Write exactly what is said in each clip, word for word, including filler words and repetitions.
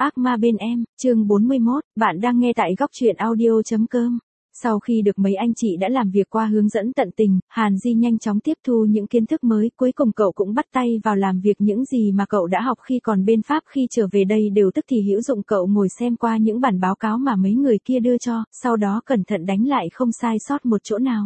Ác ma bên em, chương bốn mươi mốt, bạn đang nghe tại góc truyện audio.com. Sau khi được mấy anh chị đã làm việc qua hướng dẫn tận tình, Hàn Di nhanh chóng tiếp thu những kiến thức mới, cuối cùng cậu cũng bắt tay vào làm việc. Những gì mà cậu đã học khi còn bên Pháp khi trở về đây đều tức thì hữu dụng. Cậu ngồi xem qua những bản báo cáo mà mấy người kia đưa cho, sau đó cẩn thận đánh lại không sai sót một chỗ nào.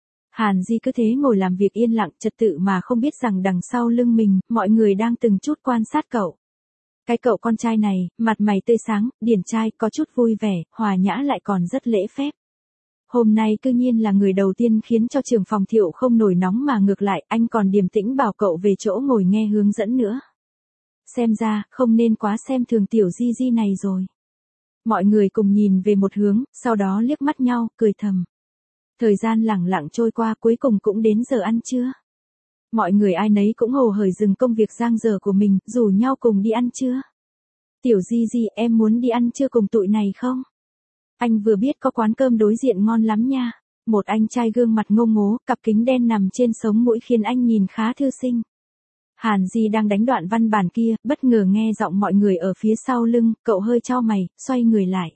Hàn Di cứ thế ngồi làm việc yên lặng trật tự mà không biết rằng đằng sau lưng mình, mọi người đang từng chút quan sát cậu. Cái cậu con trai này, mặt mày tươi sáng, điển trai, có chút vui vẻ, hòa nhã lại còn rất lễ phép. Hôm nay cư nhiên là người đầu tiên khiến cho trưởng phòng Thiệu không nổi nóng mà ngược lại, anh còn điềm tĩnh bảo cậu về chỗ ngồi nghe hướng dẫn nữa. Xem ra, không nên quá xem thường tiểu Di Di này rồi. Mọi người cùng nhìn về một hướng, sau đó liếc mắt nhau, cười thầm. Thời gian lẳng lặng trôi qua, cuối cùng cũng đến giờ ăn trưa. Mọi người ai nấy cũng hồ hởi dừng công việc giang dở của mình, rủ nhau cùng đi ăn trưa. Tiểu Di Di, em muốn đi ăn trưa cùng tụi này không? Anh vừa biết có quán cơm đối diện ngon lắm nha. Một anh trai gương mặt ngông ngố, cặp kính đen nằm trên sống mũi khiến anh nhìn khá thư sinh. Hàn Di đang đánh đoạn văn bản kia, bất ngờ nghe giọng mọi người ở phía sau lưng, cậu hơi chau mày, xoay người lại.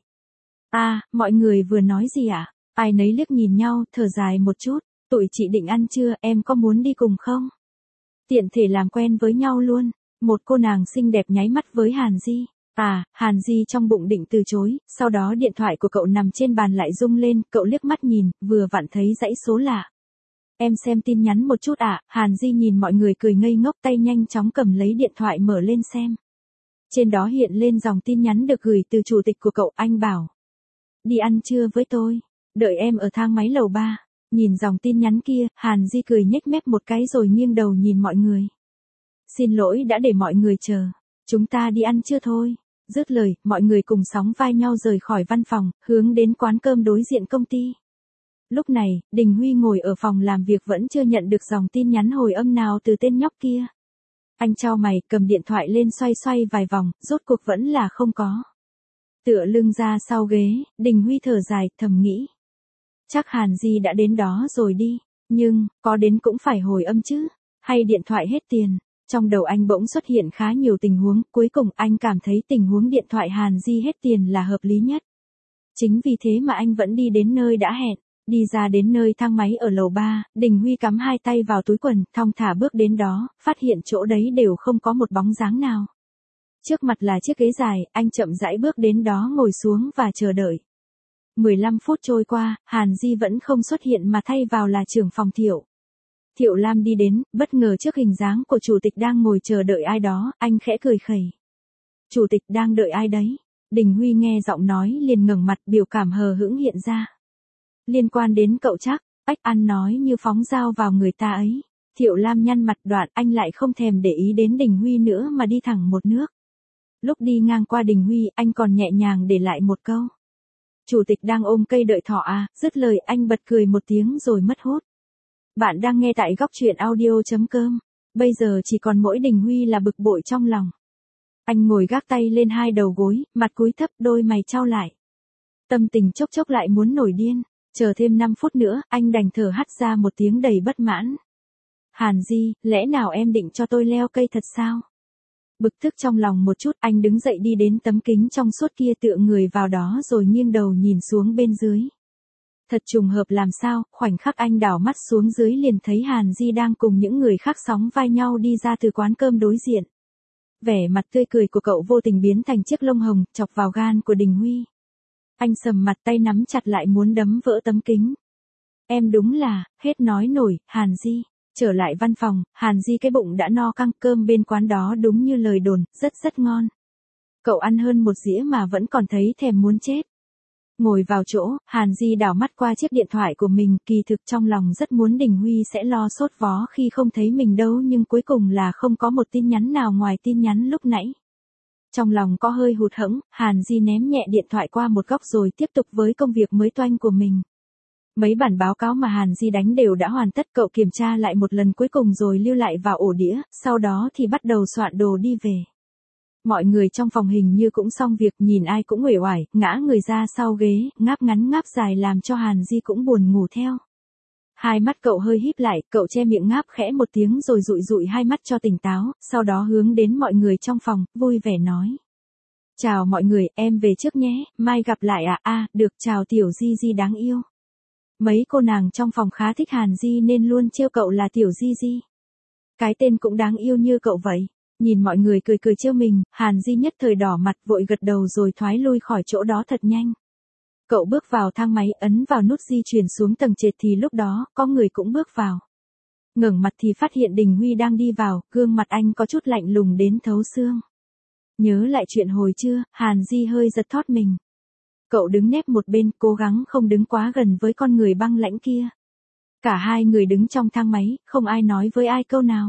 À, mọi người vừa nói gì ạ? À? Ai nấy liếc nhìn nhau, thở dài một chút. Tụi chị định ăn trưa, em có muốn đi cùng không? Tiện thể làm quen với nhau luôn. Một cô nàng xinh đẹp nháy mắt với Hàn Di. À, Hàn Di trong bụng định từ chối, sau đó điện thoại của cậu nằm trên bàn lại rung lên, cậu liếc mắt nhìn, vừa vặn thấy dãy số lạ. Em xem tin nhắn một chút ạ. À? Hàn Di nhìn mọi người cười ngây ngốc, tay nhanh chóng cầm lấy điện thoại mở lên xem. Trên đó hiện lên dòng tin nhắn được gửi từ chủ tịch của cậu, anh bảo. Đi ăn trưa với tôi, đợi em ở thang máy lầu ba. Nhìn dòng tin nhắn kia, Hàn Di cười nhếch mép một cái rồi nghiêng đầu nhìn mọi người. Xin lỗi đã để mọi người chờ. Chúng ta đi ăn trưa thôi. Dứt lời, mọi người cùng sóng vai nhau rời khỏi văn phòng, hướng đến quán cơm đối diện công ty. Lúc này, Đình Huy ngồi ở phòng làm việc vẫn chưa nhận được dòng tin nhắn hồi âm nào từ tên nhóc kia. Anh chau mày, cầm điện thoại lên xoay xoay vài vòng, rốt cuộc vẫn là không có. Tựa lưng ra sau ghế, Đình Huy thở dài, thầm nghĩ. Chắc Hàn Di đã đến đó rồi đi, nhưng, có đến cũng phải hồi âm chứ, hay điện thoại hết tiền. Trong đầu anh bỗng xuất hiện khá nhiều tình huống, cuối cùng anh cảm thấy tình huống điện thoại Hàn Di hết tiền là hợp lý nhất. Chính vì thế mà anh vẫn đi đến nơi đã hẹn, đi ra đến nơi thang máy ở lầu ba, Đình Huy cắm hai tay vào túi quần, thong thả bước đến đó, phát hiện chỗ đấy đều không có một bóng dáng nào. Trước mặt là chiếc ghế dài, anh chậm rãi bước đến đó ngồi xuống và chờ đợi. mười lăm phút trôi qua, Hàn Di vẫn không xuất hiện mà thay vào là trưởng phòng Thiệu. Thiệu Lam đi đến, bất ngờ trước hình dáng của chủ tịch đang ngồi chờ đợi ai đó, anh khẽ cười khẩy. Chủ tịch đang đợi ai đấy? Đình Huy nghe giọng nói liền ngẩng mặt, biểu cảm hờ hững hiện ra. Liên quan đến cậu chắc, ách ăn nói như phóng dao vào người ta ấy. Thiệu Lam nhăn mặt, đoạn anh lại không thèm để ý đến Đình Huy nữa mà đi thẳng một nước. Lúc đi ngang qua Đình Huy, anh còn nhẹ nhàng để lại một câu. Chủ tịch đang ôm cây đợi thỏ à, dứt lời anh bật cười một tiếng rồi mất hút. Bạn đang nghe tại góc truyện audio.com. Bây giờ chỉ còn mỗi Đình Huy là bực bội trong lòng. Anh ngồi gác tay lên hai đầu gối, mặt cúi thấp, đôi mày chau lại. Tâm tình chốc chốc lại muốn nổi điên. Chờ thêm năm phút nữa, anh đành thở hắt ra một tiếng đầy bất mãn. Hàn Di, lẽ nào em định cho tôi leo cây thật sao? Bực tức trong lòng một chút, anh đứng dậy đi đến tấm kính trong suốt kia, tựa người vào đó rồi nghiêng đầu nhìn xuống bên dưới. Thật trùng hợp làm sao, khoảnh khắc anh đảo mắt xuống dưới liền thấy Hàn Di đang cùng những người khác sóng vai nhau đi ra từ quán cơm đối diện. Vẻ mặt tươi cười của cậu vô tình biến thành chiếc lông hồng, chọc vào gan của Đình Huy. Anh sầm mặt, tay nắm chặt lại muốn đấm vỡ tấm kính. Em đúng là, hết nói nổi, Hàn Di. Trở lại văn phòng, Hàn Di cái bụng đã no căng, cơm bên quán đó đúng như lời đồn, rất rất ngon. Cậu ăn hơn một dĩa mà vẫn còn thấy thèm muốn chết. Ngồi vào chỗ, Hàn Di đảo mắt qua chiếc điện thoại của mình, kỳ thực trong lòng rất muốn Đình Huy sẽ lo sốt vó khi không thấy mình đâu, nhưng cuối cùng là không có một tin nhắn nào ngoài tin nhắn lúc nãy. Trong lòng có hơi hụt hẫng, Hàn Di ném nhẹ điện thoại qua một góc rồi tiếp tục với công việc mới toanh của mình. Mấy bản báo cáo mà Hàn Di đánh đều đã hoàn tất, cậu kiểm tra lại một lần cuối cùng rồi lưu lại vào ổ đĩa, sau đó thì bắt đầu soạn đồ đi về. Mọi người trong phòng hình như cũng xong việc, nhìn ai cũng uể oải, ngã người ra sau ghế, ngáp ngắn ngáp dài làm cho Hàn Di cũng buồn ngủ theo. Hai mắt cậu hơi híp lại, cậu che miệng ngáp khẽ một tiếng rồi dụi dụi hai mắt cho tỉnh táo, sau đó hướng đến mọi người trong phòng, vui vẻ nói. Chào mọi người, em về trước nhé, mai gặp lại ạ. À. À, được, chào Tiểu Di Di đáng yêu. Mấy cô nàng trong phòng khá thích Hàn Di nên luôn trêu cậu là Tiểu Di Di. Cái tên cũng đáng yêu như cậu vậy. Nhìn mọi người cười cười trêu mình, Hàn Di nhất thời đỏ mặt vội gật đầu rồi thoái lui khỏi chỗ đó thật nhanh. Cậu bước vào thang máy, ấn vào nút di chuyển xuống tầng trệt thì lúc đó, có người cũng bước vào. Ngẩng mặt thì phát hiện Đình Huy đang đi vào, gương mặt anh có chút lạnh lùng đến thấu xương. Nhớ lại chuyện hồi trưa, Hàn Di hơi giật thót mình. Cậu đứng nép một bên, cố gắng không đứng quá gần với con người băng lãnh kia. Cả hai người đứng trong thang máy, không ai nói với ai câu nào.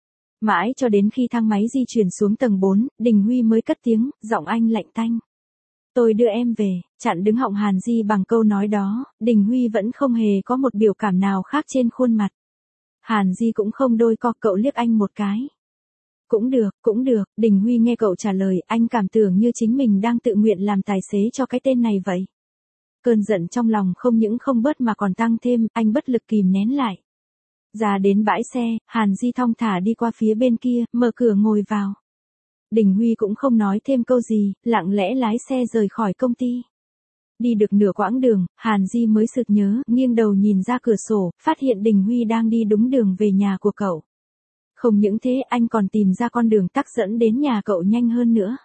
Mãi cho đến khi thang máy di chuyển xuống tầng bốn, Đình Huy mới cất tiếng, giọng anh lạnh tanh. Tôi đưa em về, chặn đứng họng Hàn Di bằng câu nói đó, Đình Huy vẫn không hề có một biểu cảm nào khác trên khuôn mặt. Hàn Di cũng không đôi co, cậu liếc anh một cái. Cũng được, cũng được, Đình Huy nghe cậu trả lời, anh cảm tưởng như chính mình đang tự nguyện làm tài xế cho cái tên này vậy. Cơn giận trong lòng không những không bớt mà còn tăng thêm, anh bất lực kìm nén lại. Ra đến bãi xe, Hàn Di thong thả đi qua phía bên kia, mở cửa ngồi vào. Đình Huy cũng không nói thêm câu gì, lặng lẽ lái xe rời khỏi công ty. Đi được nửa quãng đường, Hàn Di mới sực nhớ, nghiêng đầu nhìn ra cửa sổ, phát hiện Đình Huy đang đi đúng đường về nhà của cậu. Không những thế, anh còn tìm ra con đường tắc dẫn đến nhà cậu nhanh hơn nữa.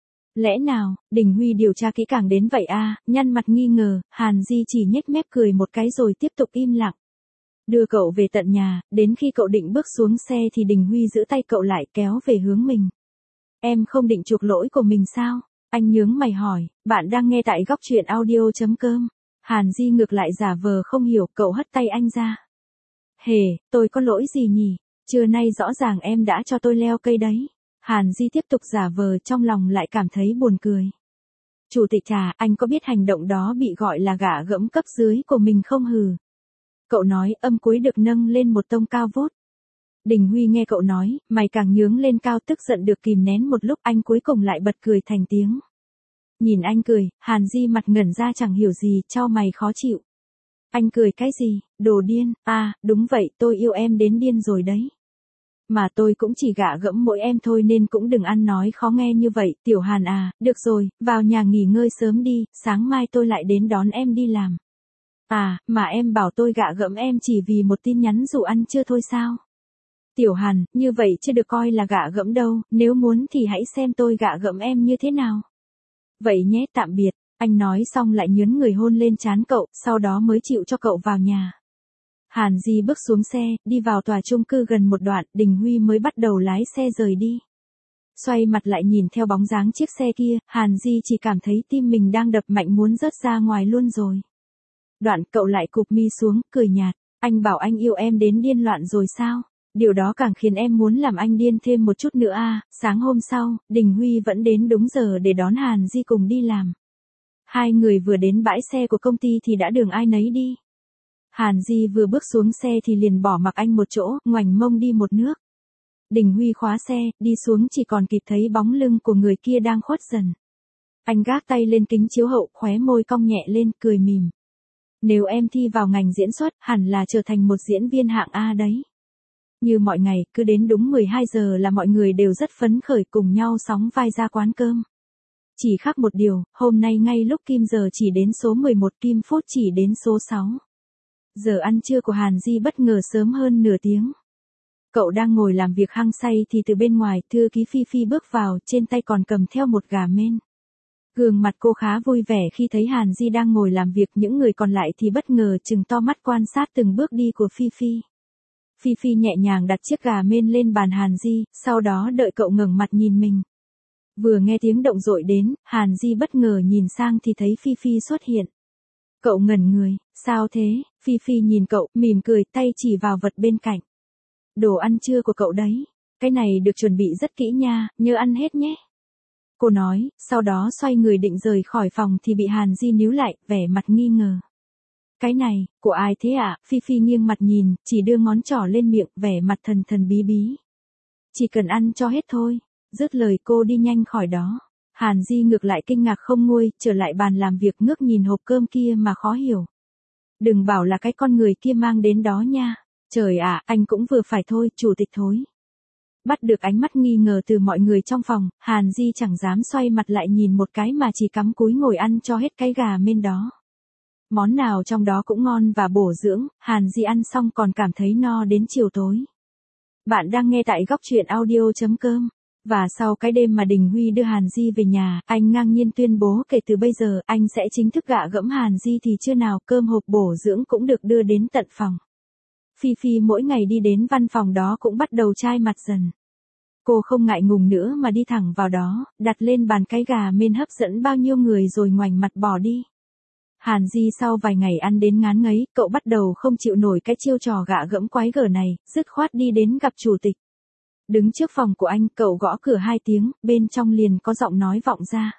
Lẽ nào, Đình Huy điều tra kỹ càng đến vậy à, nhăn mặt nghi ngờ, Hàn Di chỉ nhếch mép cười một cái rồi tiếp tục im lặng. Đưa cậu về tận nhà, đến khi cậu định bước xuống xe thì Đình Huy giữ tay cậu lại kéo về hướng mình. Em không định chuộc lỗi của mình sao? Anh nhướng mày hỏi, bạn đang nghe tại góc truyện audio chấm com. Hàn Di ngược lại giả vờ không hiểu, cậu hất tay anh ra. Hề, tôi có lỗi gì nhỉ? Trưa nay rõ ràng em đã cho tôi leo cây đấy. Hàn Di tiếp tục giả vờ, trong lòng lại cảm thấy buồn cười. Chủ tịch à, anh có biết hành động đó bị gọi là gạ gẫm cấp dưới của mình không hừ? Cậu nói, âm cuối được nâng lên một tông cao vút. Đình Huy nghe cậu nói, mày càng nhướng lên cao, tức giận được kìm nén một lúc, anh cuối cùng lại bật cười thành tiếng. Nhìn anh cười, Hàn Di mặt ngẩn ra chẳng hiểu gì, chau mày khó chịu. Anh cười cái gì, đồ điên, à, đúng vậy, tôi yêu em đến điên rồi đấy. Mà tôi cũng chỉ gạ gẫm mỗi em thôi nên cũng đừng ăn nói khó nghe như vậy, Tiểu Hàn à, được rồi, vào nhà nghỉ ngơi sớm đi, sáng mai tôi lại đến đón em đi làm. À, mà em bảo tôi gạ gẫm em chỉ vì một tin nhắn dụ ăn trưa thôi sao? Tiểu Hàn, như vậy chưa được coi là gạ gẫm đâu, nếu muốn thì hãy xem tôi gạ gẫm em như thế nào. Vậy nhé, tạm biệt, anh nói xong lại nhớn người hôn lên trán cậu, sau đó mới chịu cho cậu vào nhà. Hàn Di bước xuống xe, đi vào tòa chung cư gần một đoạn, Đình Huy mới bắt đầu lái xe rời đi. Xoay mặt lại nhìn theo bóng dáng chiếc xe kia, Hàn Di chỉ cảm thấy tim mình đang đập mạnh muốn rớt ra ngoài luôn rồi. Đoạn cậu lại cụp mi xuống, cười nhạt, anh bảo anh yêu em đến điên loạn rồi sao? Điều đó càng khiến em muốn làm anh điên thêm một chút nữa à. Sáng hôm sau, Đình Huy vẫn đến đúng giờ để đón Hàn Di cùng đi làm. Hai người vừa đến bãi xe của công ty thì đã đường ai nấy đi. Hàn Di vừa bước xuống xe thì liền bỏ mặc anh một chỗ, ngoảnh mông đi một nước. Đình Huy khóa xe, đi xuống chỉ còn kịp thấy bóng lưng của người kia đang khuất dần. Anh gác tay lên kính chiếu hậu, khóe môi cong nhẹ lên, cười mỉm. Nếu em thi vào ngành diễn xuất, hẳn là trở thành một diễn viên hạng A đấy. Như mọi ngày, cứ đến đúng mười hai giờ là mọi người đều rất phấn khởi cùng nhau sóng vai ra quán cơm. Chỉ khác một điều, hôm nay ngay lúc Kim giờ chỉ đến số mười một, Kim phút chỉ đến số sáu. Giờ ăn trưa của Hàn Di bất ngờ sớm hơn nửa tiếng. Cậu đang ngồi làm việc hăng say thì từ bên ngoài, thư ký Phi Phi bước vào, trên tay còn cầm theo một gà mên. Gương mặt cô khá vui vẻ khi thấy Hàn Di đang ngồi làm việc, những người còn lại thì bất ngờ trừng to mắt quan sát từng bước đi của Phi Phi. Phi Phi nhẹ nhàng đặt chiếc gà mên lên bàn Hàn Di, sau đó đợi cậu ngẩng mặt nhìn mình. Vừa nghe tiếng động dội đến, Hàn Di bất ngờ nhìn sang thì thấy Phi Phi xuất hiện. Cậu ngẩn người, sao thế? Phi Phi nhìn cậu, mỉm cười, tay chỉ vào vật bên cạnh. Đồ ăn trưa của cậu đấy. Cái này được chuẩn bị rất kỹ nha, nhớ ăn hết nhé. Cô nói, sau đó xoay người định rời khỏi phòng thì bị Hàn Di níu lại, vẻ mặt nghi ngờ. Cái này, của ai thế ạ? À? Phi Phi nghiêng mặt nhìn, chỉ đưa ngón trỏ lên miệng, vẻ mặt thần thần bí bí. Chỉ cần ăn cho hết thôi. Dứt lời cô đi nhanh khỏi đó. Hàn Di ngược lại kinh ngạc không nguôi, trở lại bàn làm việc ngước nhìn hộp cơm kia mà khó hiểu. Đừng bảo là cái con người kia mang đến đó nha. Trời ạ, anh cũng vừa phải thôi, chủ tịch thối. Bắt được ánh mắt nghi ngờ từ mọi người trong phòng, Hàn Di chẳng dám xoay mặt lại nhìn một cái mà chỉ cắm cúi ngồi ăn cho hết cái gà mên đó. Món nào trong đó cũng ngon và bổ dưỡng, Hàn Di ăn xong còn cảm thấy no đến chiều tối. Bạn đang nghe tại góc truyện audio chấm com. Và sau cái đêm mà Đình Huy đưa Hàn Di về nhà, anh ngang nhiên tuyên bố kể từ bây giờ anh sẽ chính thức gạ gẫm Hàn Di thì chưa nào cơm hộp bổ dưỡng cũng được đưa đến tận phòng. Phi Phi mỗi ngày đi đến văn phòng đó cũng bắt đầu chai mặt dần. Cô không ngại ngùng nữa mà đi thẳng vào đó, đặt lên bàn cái gà mên hấp dẫn bao nhiêu người rồi ngoảnh mặt bỏ đi. Hàn Di sau vài ngày ăn đến ngán ngấy, cậu bắt đầu không chịu nổi cái chiêu trò gạ gẫm quái gở này, dứt khoát đi đến gặp chủ tịch. Đứng trước phòng của anh, cậu gõ cửa hai tiếng, bên trong liền có giọng nói vọng ra.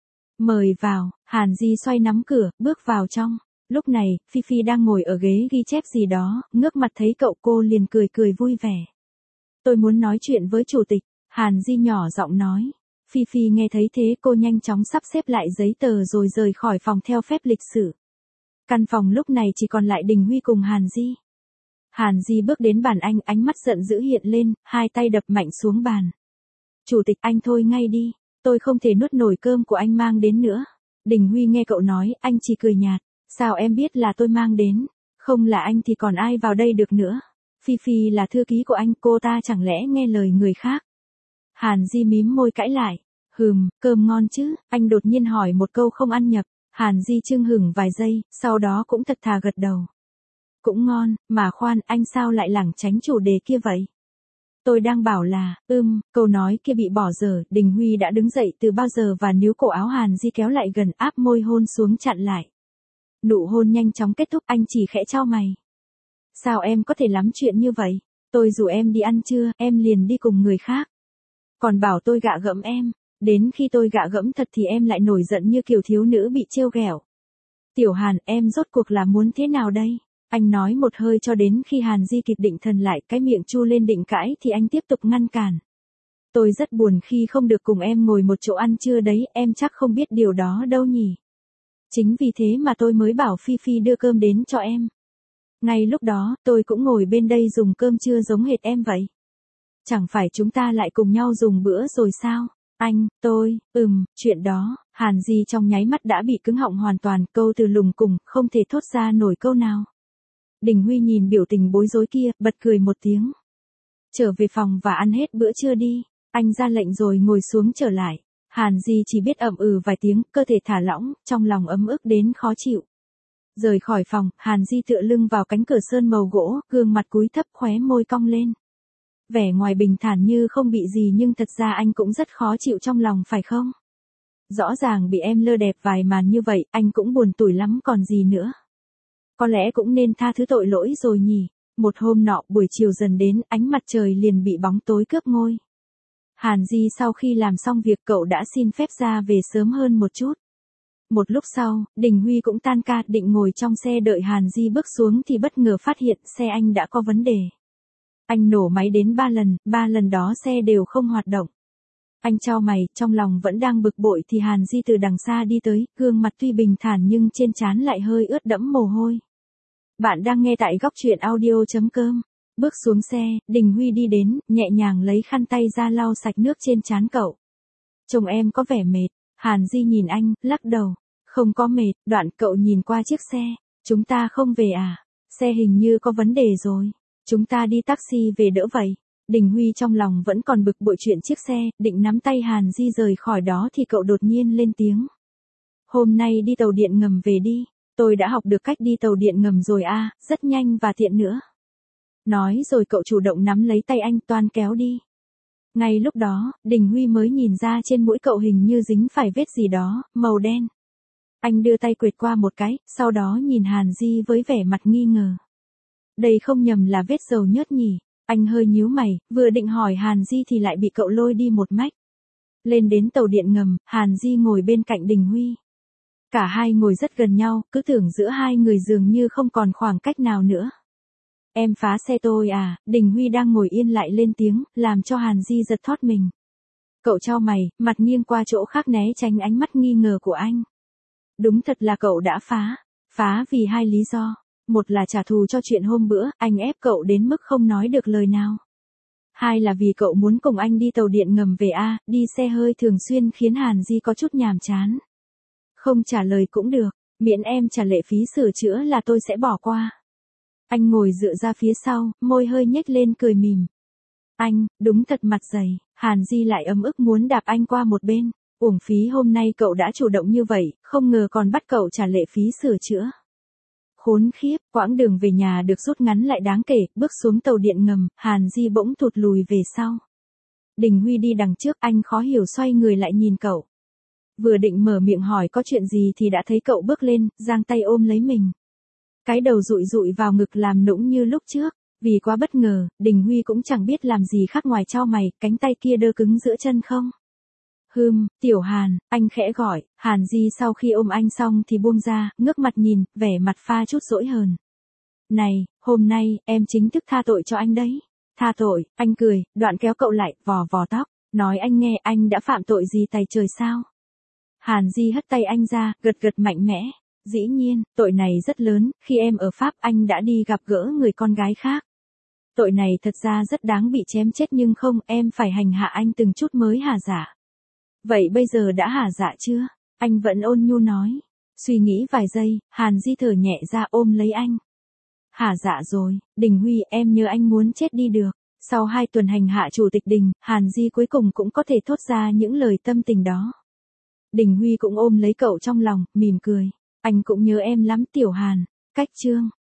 Mời vào. Hàn Di xoay nắm cửa, bước vào trong. Lúc này, Phi Phi đang ngồi ở ghế ghi chép gì đó, ngước mặt thấy cậu cô liền cười cười vui vẻ. Tôi muốn nói chuyện với chủ tịch, Hàn Di nhỏ giọng nói. Phi Phi nghe thấy thế cô nhanh chóng sắp xếp lại giấy tờ rồi rời khỏi phòng theo phép lịch sử. Căn phòng lúc này chỉ còn lại Đình Huy cùng Hàn Di. Hàn Di bước đến bàn anh, ánh mắt giận dữ hiện lên, hai tay đập mạnh xuống bàn. Chủ tịch, anh thôi ngay đi, tôi không thể nuốt nổi cơm của anh mang đến nữa. Đình Huy nghe cậu nói, anh chỉ cười nhạt, sao em biết là tôi mang đến, không là anh thì còn ai vào đây được nữa. Phi Phi là thư ký của anh, cô ta chẳng lẽ nghe lời người khác. Hàn Di mím môi cãi lại, hừm, cơm ngon chứ, anh đột nhiên hỏi một câu không ăn nhập. Hàn Di chưng hửng vài giây, sau đó cũng thật thà gật đầu. Cũng ngon, mà khoan, anh sao lại lảng tránh chủ đề kia vậy? Tôi đang bảo là, ưm, câu nói kia bị bỏ dở, Đình Huy đã đứng dậy từ bao giờ và níu cổ áo Hàn Di kéo lại gần, áp môi hôn xuống chặn lại. Nụ hôn nhanh chóng kết thúc, anh chỉ khẽ chau mày. Sao em có thể lắm chuyện như vậy? Tôi rủ em đi ăn trưa, em liền đi cùng người khác. Còn bảo tôi gạ gẫm em, đến khi tôi gạ gẫm thật thì em lại nổi giận như kiểu thiếu nữ bị trêu ghẹo. Tiểu Hàn, em rốt cuộc là muốn thế nào đây? Anh nói một hơi cho đến khi Hàn Di kịp định thần lại, cái miệng chu lên định cãi thì anh tiếp tục ngăn cản. Tôi rất buồn khi không được cùng em ngồi một chỗ ăn trưa đấy, em chắc không biết điều đó đâu nhỉ. Chính vì thế mà tôi mới bảo Phi Phi đưa cơm đến cho em. Ngay lúc đó, tôi cũng ngồi bên đây dùng cơm trưa giống hệt em vậy. Chẳng phải chúng ta lại cùng nhau dùng bữa rồi sao? Anh, tôi, ừm, chuyện đó, Hàn Di trong nháy mắt đã bị cứng họng hoàn toàn, câu từ lùng cùng, không thể thốt ra nổi câu nào. Đình Huy nhìn biểu tình bối rối kia, bật cười một tiếng. Trở về phòng và ăn hết bữa trưa đi, anh ra lệnh rồi ngồi xuống trở lại. Hàn Di chỉ biết ậm ừ vài tiếng, cơ thể thả lỏng, trong lòng ấm ức đến khó chịu. Rời khỏi phòng, Hàn Di tựa lưng vào cánh cửa sơn màu gỗ, gương mặt cúi thấp, khóe môi cong lên. Vẻ ngoài bình thản như không bị gì nhưng thật ra anh cũng rất khó chịu trong lòng phải không? Rõ ràng bị em lơ đẹp vài màn như vậy, anh cũng buồn tủi lắm còn gì nữa. Có lẽ cũng nên tha thứ tội lỗi rồi nhỉ. Một hôm nọ, buổi chiều dần đến, ánh mặt trời liền bị bóng tối cướp ngôi. Hàn Di sau khi làm xong việc cậu đã xin phép ra về sớm hơn một chút. Một lúc sau, Đình Huy cũng tan ca định ngồi trong xe đợi Hàn Di bước xuống thì bất ngờ phát hiện xe anh đã có vấn đề. Anh nổ máy đến ba lần, ba lần đó xe đều không hoạt động. Anh chau mày, trong lòng vẫn đang bực bội thì Hàn Di từ đằng xa đi tới, gương mặt tuy bình thản nhưng trên trán lại hơi ướt đẫm mồ hôi. Bạn đang nghe tại góc truyện audio chấm com. Bước xuống xe, Đình Huy đi đến, nhẹ nhàng lấy khăn tay ra lau sạch nước trên trán cậu. Trông em có vẻ mệt. Hàn Di nhìn anh, lắc đầu. Không có mệt. Đoạn cậu nhìn qua chiếc xe. Chúng ta không về à? Xe hình như có vấn đề rồi. Chúng ta đi taxi về đỡ vậy. Đình Huy trong lòng vẫn còn bực bội chuyện chiếc xe, định nắm tay Hàn Di rời khỏi đó thì cậu đột nhiên lên tiếng. Hôm nay đi tàu điện ngầm về đi. Tôi đã học được cách đi tàu điện ngầm rồi a, à, rất nhanh và tiện nữa. Nói rồi cậu chủ động nắm lấy tay anh toan kéo đi. Ngay lúc đó, Đình Huy mới nhìn ra trên mũi cậu hình như dính phải vết gì đó, màu đen. Anh đưa tay quệt qua một cái, sau đó nhìn Hàn Di với vẻ mặt nghi ngờ. Đây không nhầm là vết dầu nhớt nhỉ? Anh hơi nhíu mày, vừa định hỏi Hàn Di thì lại bị cậu lôi đi một mách. Lên đến tàu điện ngầm, Hàn Di ngồi bên cạnh Đình Huy. Cả hai ngồi rất gần nhau, cứ tưởng giữa hai người dường như không còn khoảng cách nào nữa. Em phá xe tôi à? Đình Huy đang ngồi yên lại lên tiếng, làm cho Hàn Di giật thót mình. Cậu chau mày, mặt nghiêng qua chỗ khác né tránh ánh mắt nghi ngờ của anh. Đúng thật là cậu đã phá. Phá vì hai lý do. Một là trả thù cho chuyện hôm bữa, anh ép cậu đến mức không nói được lời nào. Hai là vì cậu muốn cùng anh đi tàu điện ngầm về A, đi xe hơi thường xuyên khiến Hàn Di có chút nhàm chán. Không trả lời cũng được, miễn em trả lệ phí sửa chữa là tôi sẽ bỏ qua. Anh ngồi dựa ra phía sau, môi hơi nhếch lên cười mỉm. Anh, đúng thật mặt dày, Hàn Di lại ấm ức muốn đạp anh qua một bên. Uổng phí hôm nay cậu đã chủ động như vậy, không ngờ còn bắt cậu trả lệ phí sửa chữa. Khốn khiếp, quãng đường về nhà được rút ngắn lại đáng kể, bước xuống tàu điện ngầm, Hàn Di bỗng thụt lùi về sau. Đình Huy đi đằng trước, anh khó hiểu xoay người lại nhìn cậu. Vừa định mở miệng hỏi có chuyện gì thì đã thấy cậu bước lên, giang tay ôm lấy mình. Cái đầu dụi dụi vào ngực làm nũng như lúc trước, vì quá bất ngờ, Đình Huy cũng chẳng biết làm gì khác ngoài chau mày, cánh tay kia đơ cứng giữa chân không. Hừm, Tiểu Hàn, anh khẽ gọi, Hàn Di sau khi ôm anh xong thì buông ra, ngước mặt nhìn, vẻ mặt pha chút dỗi hờn. Này, hôm nay, em chính thức tha tội cho anh đấy. Tha tội, anh cười, đoạn kéo cậu lại, vò vò tóc, nói anh nghe anh đã phạm tội gì tày trời sao. Hàn Di hất tay anh ra, gật gật mạnh mẽ. Dĩ nhiên, tội này rất lớn, khi em ở Pháp anh đã đi gặp gỡ người con gái khác. Tội này thật ra rất đáng bị chém chết nhưng không, em phải hành hạ anh từng chút mới hả dạ. Vậy bây giờ đã hả dạ chưa? Anh vẫn ôn nhu nói. Suy nghĩ vài giây, Hàn Di thở nhẹ ra ôm lấy anh. Hả dạ rồi, Đình Huy, em nhớ anh muốn chết đi được. Sau hai tuần hành hạ chủ tịch Đình, Hàn Di cuối cùng cũng có thể thốt ra những lời tâm tình đó. Đình Huy cũng ôm lấy cậu trong lòng, mỉm cười. Anh cũng nhớ em lắm Tiểu Hàn. Cách chương